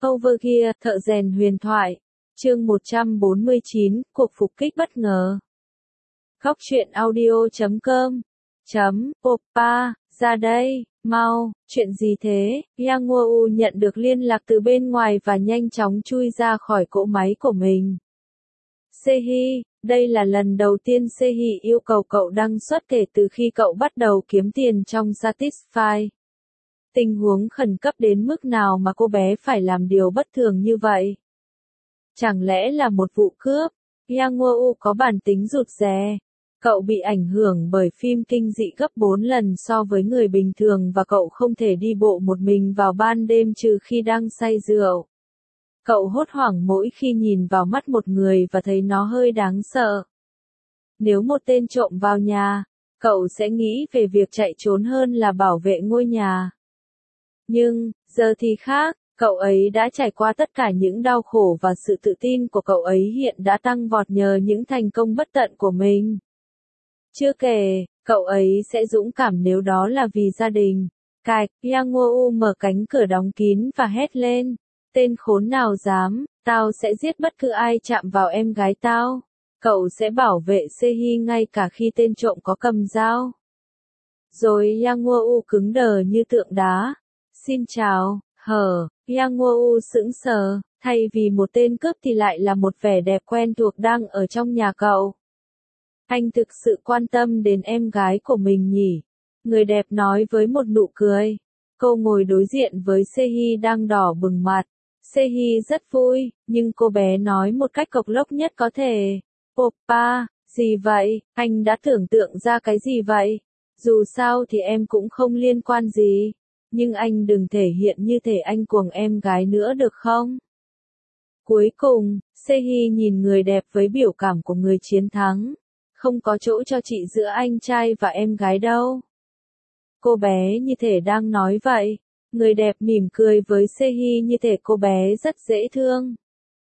Overgear, thợ rèn huyền thoại. Chương 149, cuộc phục kích bất ngờ. Góc truyện audio.com Oppa, ra đây, mau, chuyện gì thế? Yang Woo nhận được liên lạc từ bên ngoài và nhanh chóng chui ra khỏi cỗ máy của mình. Sehi, đây là lần đầu tiên Sehi yêu cầu cậu đăng xuất kể từ khi cậu bắt đầu kiếm tiền trong Satisfy. Tình huống khẩn cấp đến mức nào mà cô bé phải làm điều bất thường như vậy? Chẳng lẽ là một vụ cướp? Yang Woo có bản tính rụt rè. Cậu bị ảnh hưởng bởi phim kinh dị gấp 4 lần so với người bình thường và cậu không thể đi bộ một mình vào ban đêm trừ khi đang say rượu. Cậu hốt hoảng mỗi khi nhìn vào mắt một người và thấy nó hơi đáng sợ. Nếu một tên trộm vào nhà, cậu sẽ nghĩ về việc chạy trốn hơn là bảo vệ ngôi nhà. Nhưng, giờ thì khác, cậu ấy đã trải qua tất cả những đau khổ và sự tự tin của cậu ấy hiện đã tăng vọt nhờ những thành công bất tận của mình. Chưa kể, cậu ấy sẽ dũng cảm nếu đó là vì gia đình. Cạch, Yang Woo mở cánh cửa đóng kín và hét lên. Tên khốn nào dám, tao sẽ giết bất cứ ai chạm vào em gái tao. Cậu sẽ bảo vệ Sehi ngay cả khi tên trộm có cầm dao. Rồi Yang Woo cứng đờ như tượng đá. Xin chào, Yang Woo sững sờ, thay vì một tên cướp thì lại là một vẻ đẹp quen thuộc đang ở trong nhà cậu. Anh thực sự quan tâm đến em gái của mình nhỉ? Người đẹp nói với một nụ cười. Cô ngồi đối diện với Sehi đang đỏ bừng mặt. Sehi rất vui, nhưng cô bé nói một cách cộc lốc nhất có thể. Oppa, gì vậy? Anh đã tưởng tượng ra cái gì vậy? Dù sao thì em cũng không liên quan gì. Nhưng anh đừng thể hiện như thể anh cuồng em gái nữa được không? Cuối cùng, Sehi nhìn người đẹp với biểu cảm của người chiến thắng. Không có chỗ cho chị giữa anh trai và em gái đâu. Cô bé như thể đang nói vậy. Người đẹp mỉm cười với Sehi như thể cô bé rất dễ thương.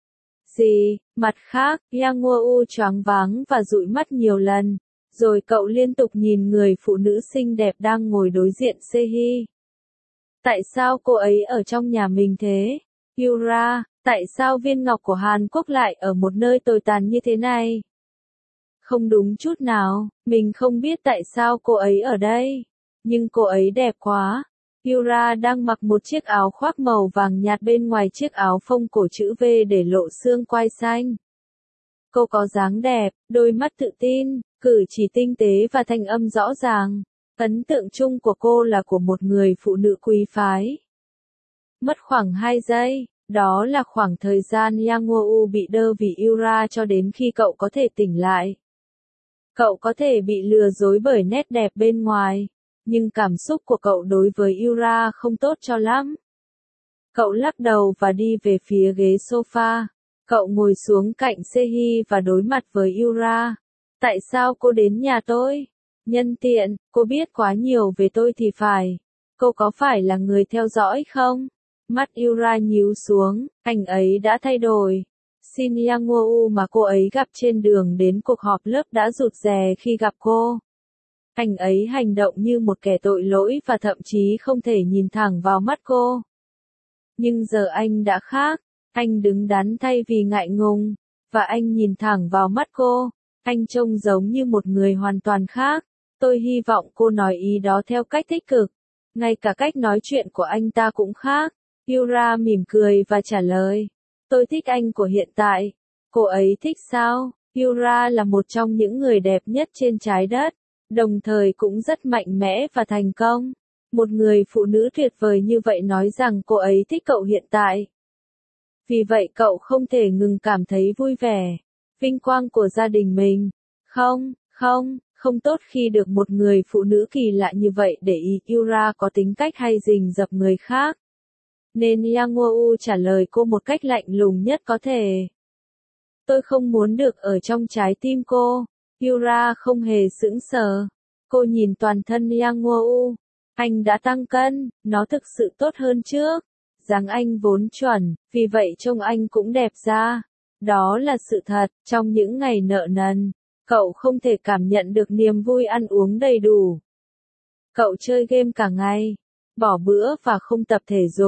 Gì? Mặt khác, Yang Woo choáng váng và dụi mắt nhiều lần. Rồi cậu liên tục nhìn người phụ nữ xinh đẹp đang ngồi đối diện Sehi. Tại sao cô ấy ở trong nhà mình thế? Yura, tại sao viên ngọc của Hàn Quốc lại ở một nơi tồi tàn như thế này? Không đúng chút nào, mình không biết tại sao cô ấy ở đây. Nhưng cô ấy đẹp quá. Yura đang mặc một chiếc áo khoác màu vàng nhạt bên ngoài chiếc áo phông cổ chữ V để lộ xương quai xanh. Cô có dáng đẹp, đôi mắt tự tin, cử chỉ tinh tế và thanh âm rõ ràng. Ấn tượng chung của cô là của một người phụ nữ quý phái. Mất khoảng 2 giây, đó là khoảng thời gian Yang Woo bị đơ vì Yura cho đến khi cậu có thể tỉnh lại. Cậu có thể bị lừa dối bởi nét đẹp bên ngoài, nhưng cảm xúc của cậu đối với Yura không tốt cho lắm. Cậu lắc đầu và đi về phía ghế sofa. Cậu ngồi xuống cạnh Sehi và đối mặt với Yura. Tại sao cô đến nhà tôi? Nhân tiện, cô biết quá nhiều về tôi thì phải. Cô có phải là người theo dõi không? Mắt Yura nhíu xuống, anh ấy đã thay đổi. Shin Yang Woo mà cô ấy gặp trên đường đến cuộc họp lớp đã rụt rè khi gặp cô. Anh ấy hành động như một kẻ tội lỗi và thậm chí không thể nhìn thẳng vào mắt cô. Nhưng giờ anh đã khác, anh đứng đắn thay vì ngại ngùng, và anh nhìn thẳng vào mắt cô. Anh trông giống như một người hoàn toàn khác. Tôi hy vọng cô nói ý đó theo cách tích cực. Ngay cả cách nói chuyện của anh ta cũng khác. Yura mỉm cười và trả lời. Tôi thích anh của hiện tại. Cô ấy thích sao? Yura là một trong những người đẹp nhất trên trái đất, đồng thời cũng rất mạnh mẽ và thành công. Một người phụ nữ tuyệt vời như vậy nói rằng cô ấy thích cậu hiện tại. Vì vậy cậu không thể ngừng cảm thấy vui vẻ. Vinh quang của gia đình mình. Không tốt khi được một người phụ nữ kỳ lạ như vậy để ý. Yura có tính cách hay rình rập người khác. Nên Yang Woo trả lời cô một cách lạnh lùng nhất có thể. Tôi không muốn được ở trong trái tim cô. Yura không hề sững sờ. Cô nhìn toàn thân Yang Woo. Anh đã tăng cân, nó thực sự tốt hơn trước. Dáng anh vốn chuẩn, vì vậy trông anh cũng đẹp ra. Đó là sự thật, trong những ngày nợ nần, cậu không thể cảm nhận được niềm vui ăn uống đầy đủ. Cậu chơi game cả ngày, bỏ bữa và không tập thể dục.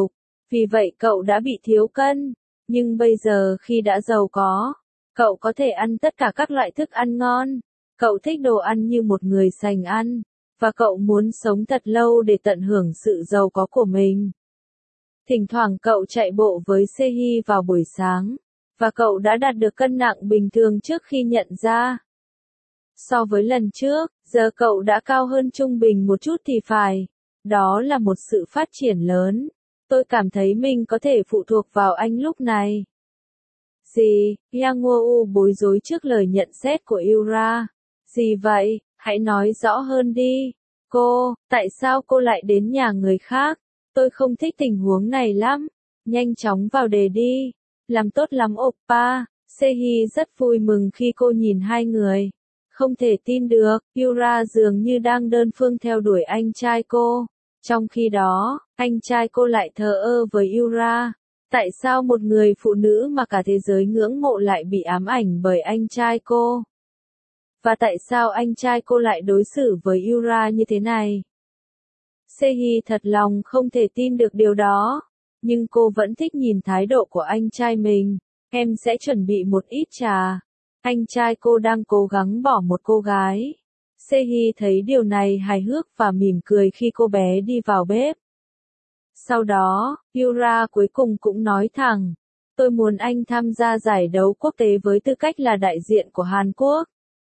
Vì vậy cậu đã bị thiếu cân. Nhưng bây giờ khi đã giàu có, cậu có thể ăn tất cả các loại thức ăn ngon. Cậu thích đồ ăn như một người sành ăn. Và cậu muốn sống thật lâu để tận hưởng sự giàu có của mình. Thỉnh thoảng cậu chạy bộ với Sehi vào buổi sáng. Và cậu đã đạt được cân nặng bình thường trước khi nhận ra. So với lần trước, giờ cậu đã cao hơn trung bình một chút thì phải. Đó là một sự phát triển lớn. Tôi cảm thấy mình có thể phụ thuộc vào anh lúc này. Gì? Yang Woo bối rối trước lời nhận xét của Yura. Gì vậy? Hãy nói rõ hơn đi. Cô, tại sao cô lại đến nhà người khác? Tôi không thích tình huống này lắm. Nhanh chóng vào đề đi. Làm tốt lắm oppa. Sehi rất vui mừng khi cô nhìn hai người. Không thể tin được, Yura dường như đang đơn phương theo đuổi anh trai cô. Trong khi đó, anh trai cô lại thờ ơ với Yura. Tại sao một người phụ nữ mà cả thế giới ngưỡng mộ lại bị ám ảnh bởi anh trai cô? Và tại sao anh trai cô lại đối xử với Yura như thế này? Sehi thật lòng không thể tin được điều đó. Nhưng cô vẫn thích nhìn thái độ của anh trai mình. Em sẽ chuẩn bị một ít trà. Anh trai cô đang cố gắng bỏ một cô gái. Sehi thấy điều này hài hước và mỉm cười khi cô bé đi vào bếp. Sau đó, Yura cuối cùng cũng nói thẳng. Tôi muốn anh tham gia giải đấu quốc tế với tư cách là đại diện của Hàn Quốc.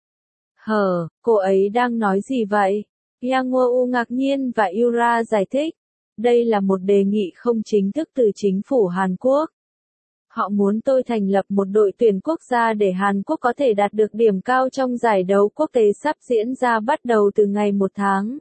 Cô ấy đang nói gì vậy? Yang Woo ngạc nhiên và Yura giải thích. Đây là một đề nghị không chính thức từ chính phủ Hàn Quốc. Họ muốn tôi thành lập một đội tuyển quốc gia để Hàn Quốc có thể đạt được điểm cao trong giải đấu quốc tế sắp diễn ra bắt đầu từ ngày 1 tháng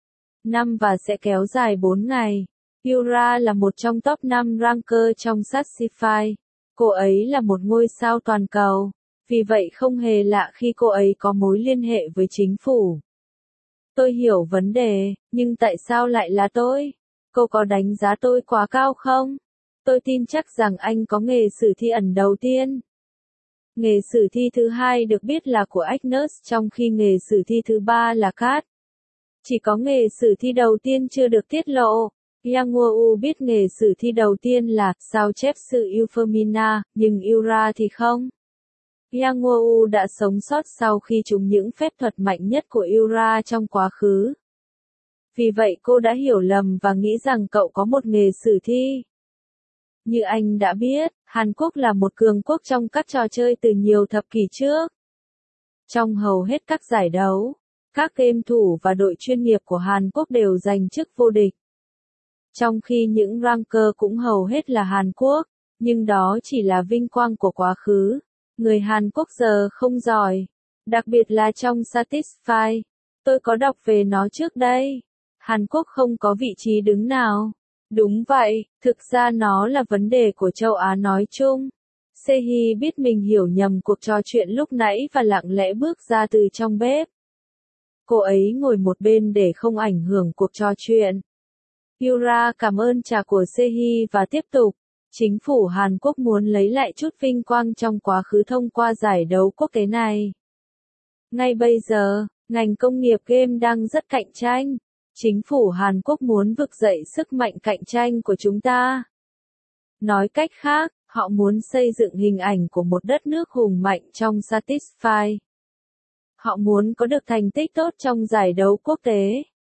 5 và sẽ kéo dài 4 ngày. Yura là một trong top 5 ranker trong Satisfy. Cô ấy là một ngôi sao toàn cầu. Vì vậy không hề lạ khi cô ấy có mối liên hệ với chính phủ. Tôi hiểu vấn đề, nhưng tại sao lại là tôi? Cô có đánh giá tôi quá cao không? Tôi tin chắc rằng anh có nghề sử thi ẩn đầu tiên. Nghề sử thi thứ hai được biết là của Agnes trong khi nghề sử thi thứ ba là Kat. Chỉ có nghề sử thi đầu tiên chưa được tiết lộ. Yang Woo biết nghề sử thi đầu tiên là sao chép sự Euphemina, nhưng Yura thì không. Yang Woo đã sống sót sau khi trúng những phép thuật mạnh nhất của Yura trong quá khứ. Vì vậy cô đã hiểu lầm và nghĩ rằng cậu có một nghề sử thi. Như anh đã biết, Hàn Quốc là một cường quốc trong các trò chơi từ nhiều thập kỷ trước. Trong hầu hết các giải đấu, các game thủ và đội chuyên nghiệp của Hàn Quốc đều giành chức vô địch. Trong khi những ranker cũng hầu hết là Hàn Quốc, nhưng đó chỉ là vinh quang của quá khứ. Người Hàn Quốc giờ không giỏi, đặc biệt là trong Satisfy. Tôi có đọc về nó trước đây. Hàn Quốc không có vị trí đứng nào. Đúng vậy, thực ra nó là vấn đề của châu Á nói chung. Sehi biết mình hiểu nhầm cuộc trò chuyện lúc nãy và lặng lẽ bước ra từ trong bếp. Cô ấy ngồi một bên để không ảnh hưởng cuộc trò chuyện. Yura cảm ơn trà của Sehi và tiếp tục. Chính phủ Hàn Quốc muốn lấy lại chút vinh quang trong quá khứ thông qua giải đấu quốc tế này. Ngay bây giờ, ngành công nghiệp game đang rất cạnh tranh. Chính phủ Hàn Quốc muốn vực dậy sức mạnh cạnh tranh của chúng ta. Nói cách khác, họ muốn xây dựng hình ảnh của một đất nước hùng mạnh trong Satisfy. Họ muốn có được thành tích tốt trong giải đấu quốc tế.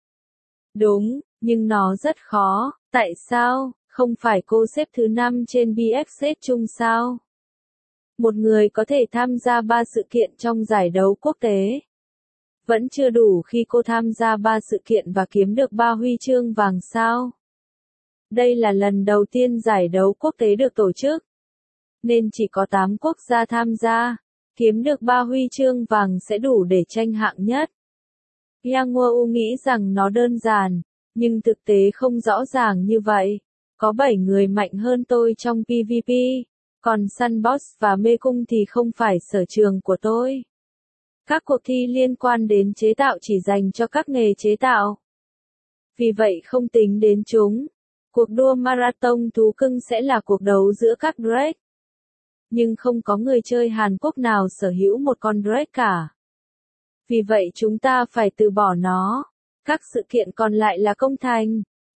Đúng, nhưng nó rất khó. Tại sao? Không phải cô xếp thứ 5 trên BFZ chung sao? Một người có thể tham gia 3 sự kiện trong giải đấu quốc tế. Vẫn chưa đủ khi cô tham gia 3 sự kiện và kiếm được 3 huy chương vàng sao? Đây là lần đầu tiên giải đấu quốc tế được tổ chức. Nên chỉ có 8 quốc gia tham gia. Kiếm được 3 huy chương vàng sẽ đủ để tranh hạng nhất. Yang Woo nghĩ rằng nó đơn giản, nhưng thực tế không rõ ràng như vậy. Có 7 người mạnh hơn tôi trong PvP, còn Sunbox và Mê Cung thì không phải sở trường của tôi. Các cuộc thi liên quan đến chế tạo chỉ dành cho các nghề chế tạo. Vì vậy không tính đến chúng. Cuộc đua marathon thú cưng sẽ là cuộc đấu giữa các Drake. Nhưng không có người chơi Hàn Quốc nào sở hữu một con Drake cả. Vì vậy chúng ta phải từ bỏ nó. Các sự kiện còn lại là công thành.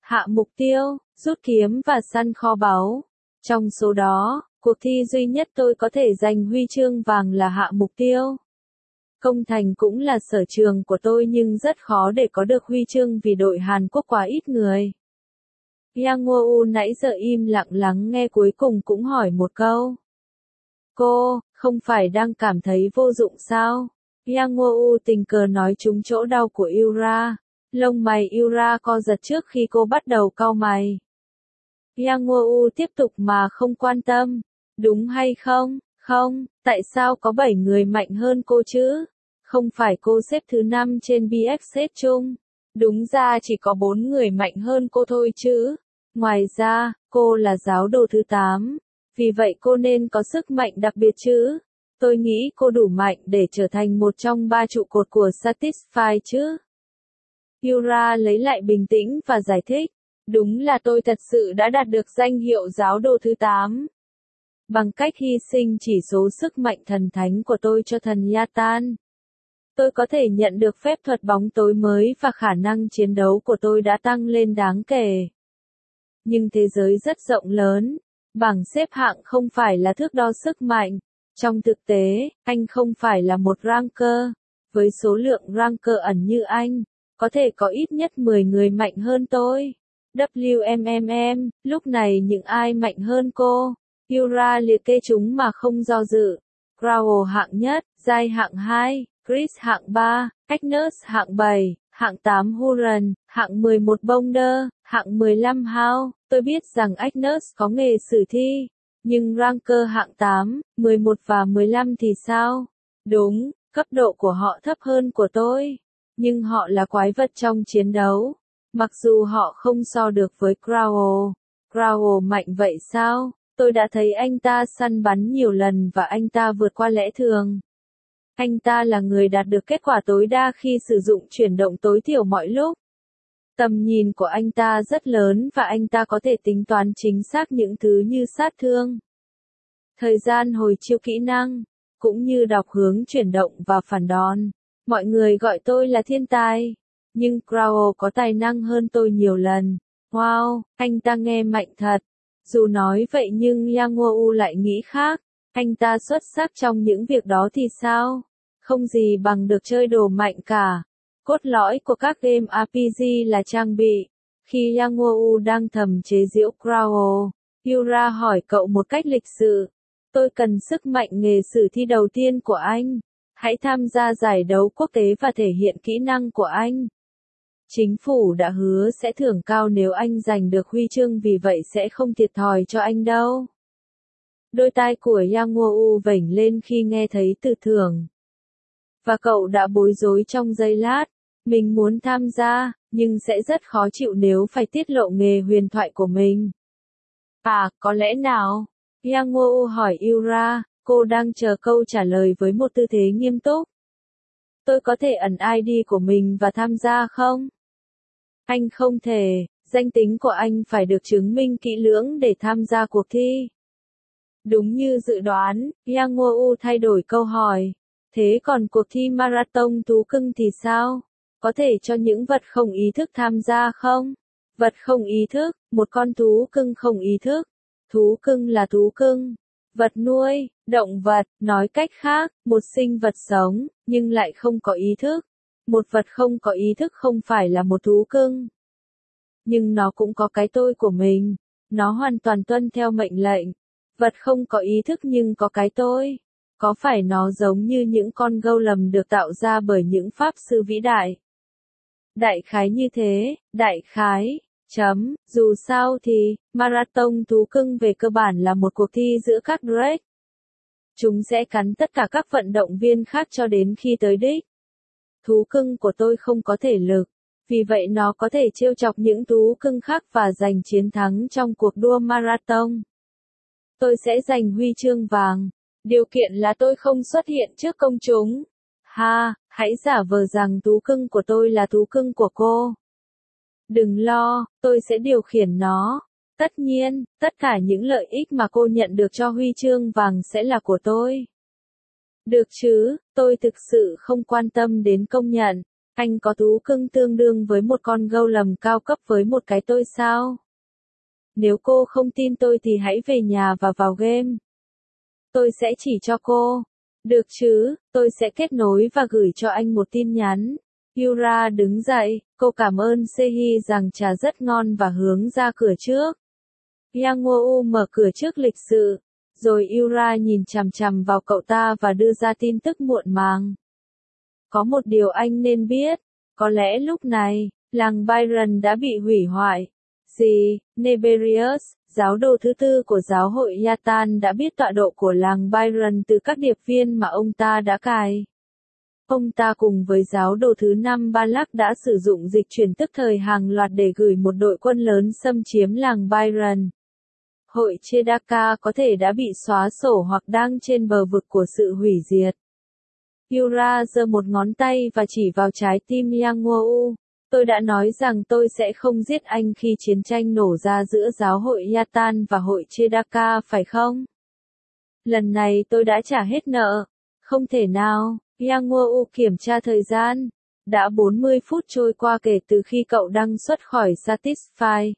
hạ mục tiêu, rút kiếm và săn kho báu. Trong số đó, cuộc thi duy nhất tôi có thể giành huy chương vàng là hạ mục tiêu. Công thành cũng là sở trường của tôi nhưng rất khó để có được huy chương vì đội Hàn Quốc quá ít người. Yang Woo nãy giờ im lặng lắng nghe cuối cùng cũng hỏi một câu. Cô, không phải đang cảm thấy vô dụng sao? Yang Woo tình cờ nói trúng chỗ đau của Yura. Lông mày Yura co giật trước khi cô bắt đầu cau mày. Yang Woo tiếp tục mà không quan tâm. Đúng hay không? Không, tại sao có 7 người mạnh hơn cô chứ? Không phải cô xếp thứ 5 trên BFZ chung. Đúng ra chỉ có 4 người mạnh hơn cô thôi chứ. Ngoài ra, cô là giáo đồ thứ 8. Vì vậy cô nên có sức mạnh đặc biệt chứ. Tôi nghĩ cô đủ mạnh để trở thành một trong 3 trụ cột của Satisfy chứ. Yura lấy lại bình tĩnh và giải thích. Đúng là tôi thật sự đã đạt được danh hiệu giáo đồ thứ 8. Bằng cách hy sinh chỉ số sức mạnh thần thánh của tôi cho thần Yatan. Tôi có thể nhận được phép thuật bóng tối mới và khả năng chiến đấu của tôi đã tăng lên đáng kể. Nhưng thế giới rất rộng lớn. Bảng xếp hạng không phải là thước đo sức mạnh. Trong thực tế, anh không phải là một ranker. Với số lượng ranker ẩn như anh, có thể có ít nhất 10 người mạnh hơn tôi. WMMM, lúc này những ai mạnh hơn cô? Yura liệt kê chúng mà không do dự. Crow hạng nhất, Jai hạng 2, Chris hạng 3, Agnes hạng 7, hạng 8 Huron, hạng 11 Bonder, hạng 15 Hao. Tôi biết rằng Agnes có nghề sử thi, nhưng ranker hạng 8, 11 và 15 thì sao? Đúng, cấp độ của họ thấp hơn của tôi, nhưng họ là quái vật trong chiến đấu. Mặc dù họ không so được với Crow. Crow mạnh vậy sao? Tôi đã thấy anh ta săn bắn nhiều lần và anh ta vượt qua lẽ thường. Anh ta là người đạt được kết quả tối đa khi sử dụng chuyển động tối thiểu mọi lúc. Tầm nhìn của anh ta rất lớn và anh ta có thể tính toán chính xác những thứ như sát thương, thời gian hồi chiêu kỹ năng, cũng như đọc hướng chuyển động và phản đòn. Mọi người gọi tôi là thiên tài, nhưng Crow có tài năng hơn tôi nhiều lần. Wow, anh ta nghe mạnh thật. Dù nói vậy nhưng Yang Woo lại nghĩ khác. Anh ta xuất sắc trong những việc đó thì sao? Không gì bằng được chơi đồ mạnh cả. Cốt lõi của các game RPG là trang bị. Khi Yang Woo đang thầm chế giễu Crow, Yura hỏi cậu một cách lịch sự. Tôi cần sức mạnh nghề sử thi đầu tiên của anh. Hãy tham gia giải đấu quốc tế và thể hiện kỹ năng của anh. Chính phủ đã hứa sẽ thưởng cao nếu anh giành được huy chương vì vậy sẽ không thiệt thòi cho anh đâu. Đôi tai của Yang Woo vểnh lên khi nghe thấy từ thưởng. Và cậu đã bối rối trong giây lát. Mình muốn tham gia, nhưng sẽ rất khó chịu nếu phải tiết lộ nghề huyền thoại của mình. À, có lẽ nào? Yang Woo hỏi Yura, cô đang chờ câu trả lời với một tư thế nghiêm túc. Tôi có thể ẩn ID của mình và tham gia không? Anh không thể, danh tính của anh phải được chứng minh kỹ lưỡng để tham gia cuộc thi. Đúng như dự đoán, Yang Woo thay đổi câu hỏi. Thế còn cuộc thi marathon thú cưng thì sao? Có thể cho những vật không ý thức tham gia không? Vật không ý thức, một con thú cưng không ý thức. Thú cưng là thú cưng. Vật nuôi, động vật, nói cách khác, một sinh vật sống, nhưng lại không có ý thức. Một vật không có ý thức không phải là một thú cưng. Nhưng nó cũng có cái tôi của mình. Nó hoàn toàn tuân theo mệnh lệnh. Vật không có ý thức nhưng có cái tôi. Có phải nó giống như những con golem được tạo ra bởi những pháp sư vĩ đại? Đại khái như thế, đại khái. Dù sao thì, marathon thú cưng về cơ bản là một cuộc thi giữa các Drake. Chúng sẽ cắn tất cả các vận động viên khác cho đến khi tới đích. Thú cưng của tôi không có thể lực, vì vậy nó có thể trêu chọc những thú cưng khác và giành chiến thắng trong cuộc đua marathon. Tôi sẽ giành huy chương vàng. Điều kiện là tôi không xuất hiện trước công chúng. Ha, hãy giả vờ rằng thú cưng của tôi là thú cưng của cô. Đừng lo, tôi sẽ điều khiển nó. Tất nhiên, tất cả những lợi ích mà cô nhận được cho huy chương vàng sẽ là của tôi. Được chứ, tôi thực sự không quan tâm đến công nhận. Anh có thú cưng tương đương với một con gâu lầm cao cấp với một cái tôi sao? Nếu cô không tin tôi thì hãy về nhà và vào game. Tôi sẽ chỉ cho cô. Được chứ, tôi sẽ kết nối và gửi cho anh một tin nhắn. Yura đứng dậy, cô cảm ơn Sehi rằng trà rất ngon và hướng ra cửa trước. Yang Woo mở cửa trước lịch sự, rồi Yura nhìn chằm chằm vào cậu ta và đưa ra tin tức muộn màng. Có một điều anh nên biết, có lẽ lúc này, làng Byron đã bị hủy hoại. Gì, Neberius, giáo đồ thứ tư của giáo hội Yatan đã biết tọa độ của làng Byron từ các điệp viên mà ông ta đã cài. Ông ta cùng với giáo đồ thứ 5 Balak đã sử dụng dịch chuyển tức thời hàng loạt để gửi một đội quân lớn xâm chiếm làng Byron. Hội Chedaka có thể đã bị xóa sổ hoặc đang trên bờ vực của sự hủy diệt. Yura giơ một ngón tay và chỉ vào trái tim Yang Woo. Tôi đã nói rằng tôi sẽ không giết anh khi chiến tranh nổ ra giữa giáo hội Yatan và hội Chedaka phải không? Lần này tôi đã trả hết nợ. Không thể nào. Yang Woo kiểm tra thời gian. Đã 40 phút trôi qua kể từ khi cậu đăng xuất khỏi Satisfy.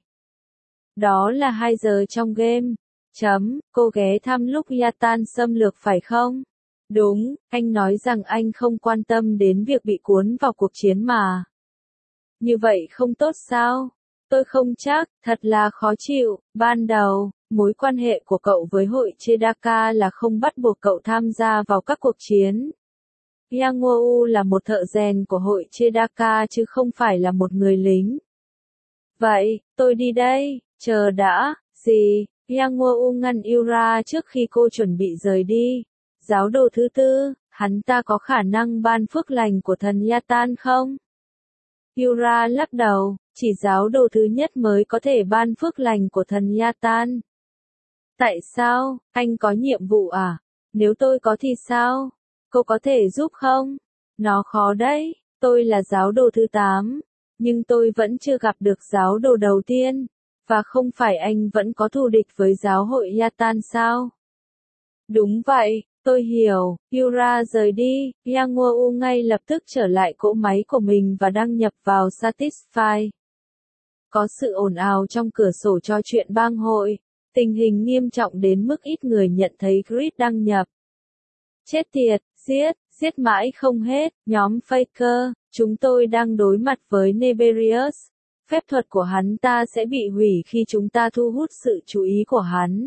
Đó là 2 giờ trong game. Cô ghé thăm lúc Yatan xâm lược phải không? Đúng, anh nói rằng anh không quan tâm đến việc bị cuốn vào cuộc chiến mà. Như vậy không tốt sao? Tôi không chắc, thật là khó chịu. Ban đầu, mối quan hệ của cậu với hội Chedaka là không bắt buộc cậu tham gia vào các cuộc chiến. Yang Woo là một thợ rèn của hội Chedaka chứ không phải là một người lính. Vậy, tôi đi đây, chờ đã, gì? Yang Woo ngăn Yura trước khi cô chuẩn bị rời đi. Giáo đồ thứ tư, hắn ta có khả năng ban phước lành của thần Yatan không? Yura lắc đầu, chỉ giáo đồ thứ nhất mới có thể ban phước lành của thần Yatan. Tại sao, anh có nhiệm vụ à? Nếu tôi có thì sao? Cô có thể giúp không? Nó khó đấy, tôi là giáo đồ thứ 8, nhưng tôi vẫn chưa gặp được giáo đồ đầu tiên, và không phải anh vẫn có thù địch với giáo hội Yatan sao? Đúng vậy, tôi hiểu. Yura rời đi, Yang Woo ngay lập tức trở lại cỗ máy của mình và đăng nhập vào Satisfy. Có sự ồn ào trong cửa sổ trò chuyện bang hội, tình hình nghiêm trọng đến mức ít người nhận thấy Grid đăng nhập. Chết tiệt, giết mãi không hết, nhóm Faker, chúng tôi đang đối mặt với Neberius. Phép thuật của hắn ta sẽ bị hủy khi chúng ta thu hút sự chú ý của hắn.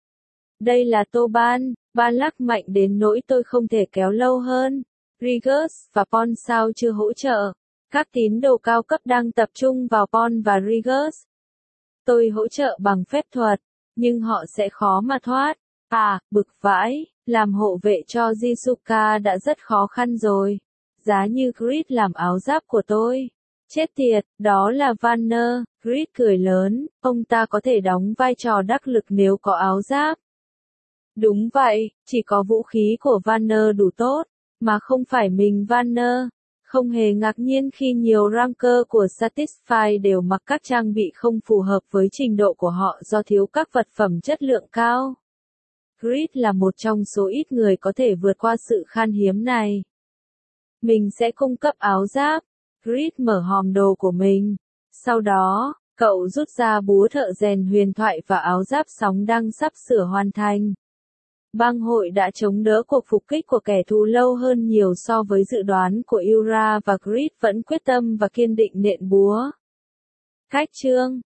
Đây là Toban, Balak mạnh đến nỗi tôi không thể kéo lâu hơn. Rigus và Pon sao chưa hỗ trợ. Các tín đồ cao cấp đang tập trung vào Pon và Rigus. Tôi hỗ trợ bằng phép thuật, nhưng họ sẽ khó mà thoát. Bực vãi, làm hộ vệ cho Jisuka đã rất khó khăn rồi. Giá như Grid làm áo giáp của tôi. Chết tiệt, đó là Vanner. Grid cười lớn, ông ta có thể đóng vai trò đắc lực nếu có áo giáp. Đúng vậy, chỉ có vũ khí của Vanner đủ tốt, mà không phải mình Vanner. Không hề ngạc nhiên khi nhiều ranker của Satisfy đều mặc các trang bị không phù hợp với trình độ của họ do thiếu các vật phẩm chất lượng cao. Grid là một trong số ít người có thể vượt qua sự khan hiếm này. Mình sẽ cung cấp áo giáp. Grid mở hòm đồ của mình. Sau đó, cậu rút ra búa thợ rèn huyền thoại và áo giáp sóng đang sắp sửa hoàn thành. Bang hội đã chống đỡ cuộc phục kích của kẻ thù lâu hơn nhiều so với dự đoán của Yura và Grid vẫn quyết tâm và kiên định nện búa. Cách chương